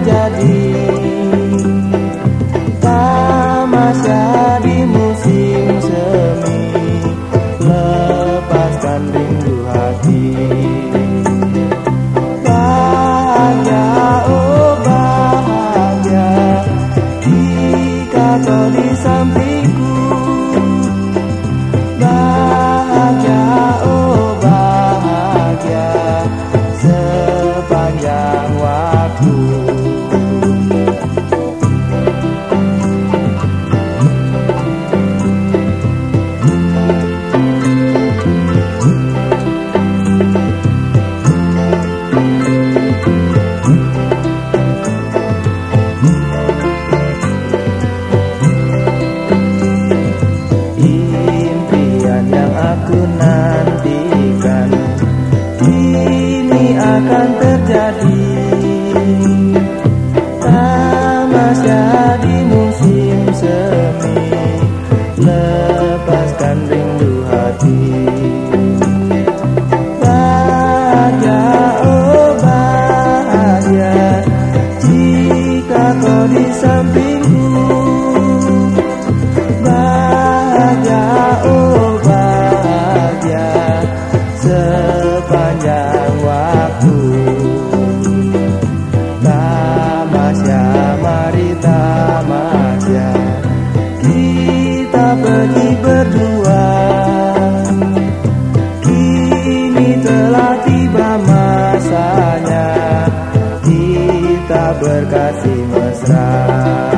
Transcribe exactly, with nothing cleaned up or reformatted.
terjadi. Tamasya di musim semi, lepaskan rindu hati. Bahagia, oh bahagia, jika kau di sampingku. Bahagia, oh bahagia, sepanjang waktu. Impian yang aku nantikan kini akan terjadi. Tamasya di musim semi, lepaskan rindu hati. Bahagia, oh bahagia, jika kau di sampingku. Bahagia, oh bahagia, sepanjang waktu. Tamasya, mari tamasya, kita pergi berdua. Kini telah tiba masanya kita berkasih mesra.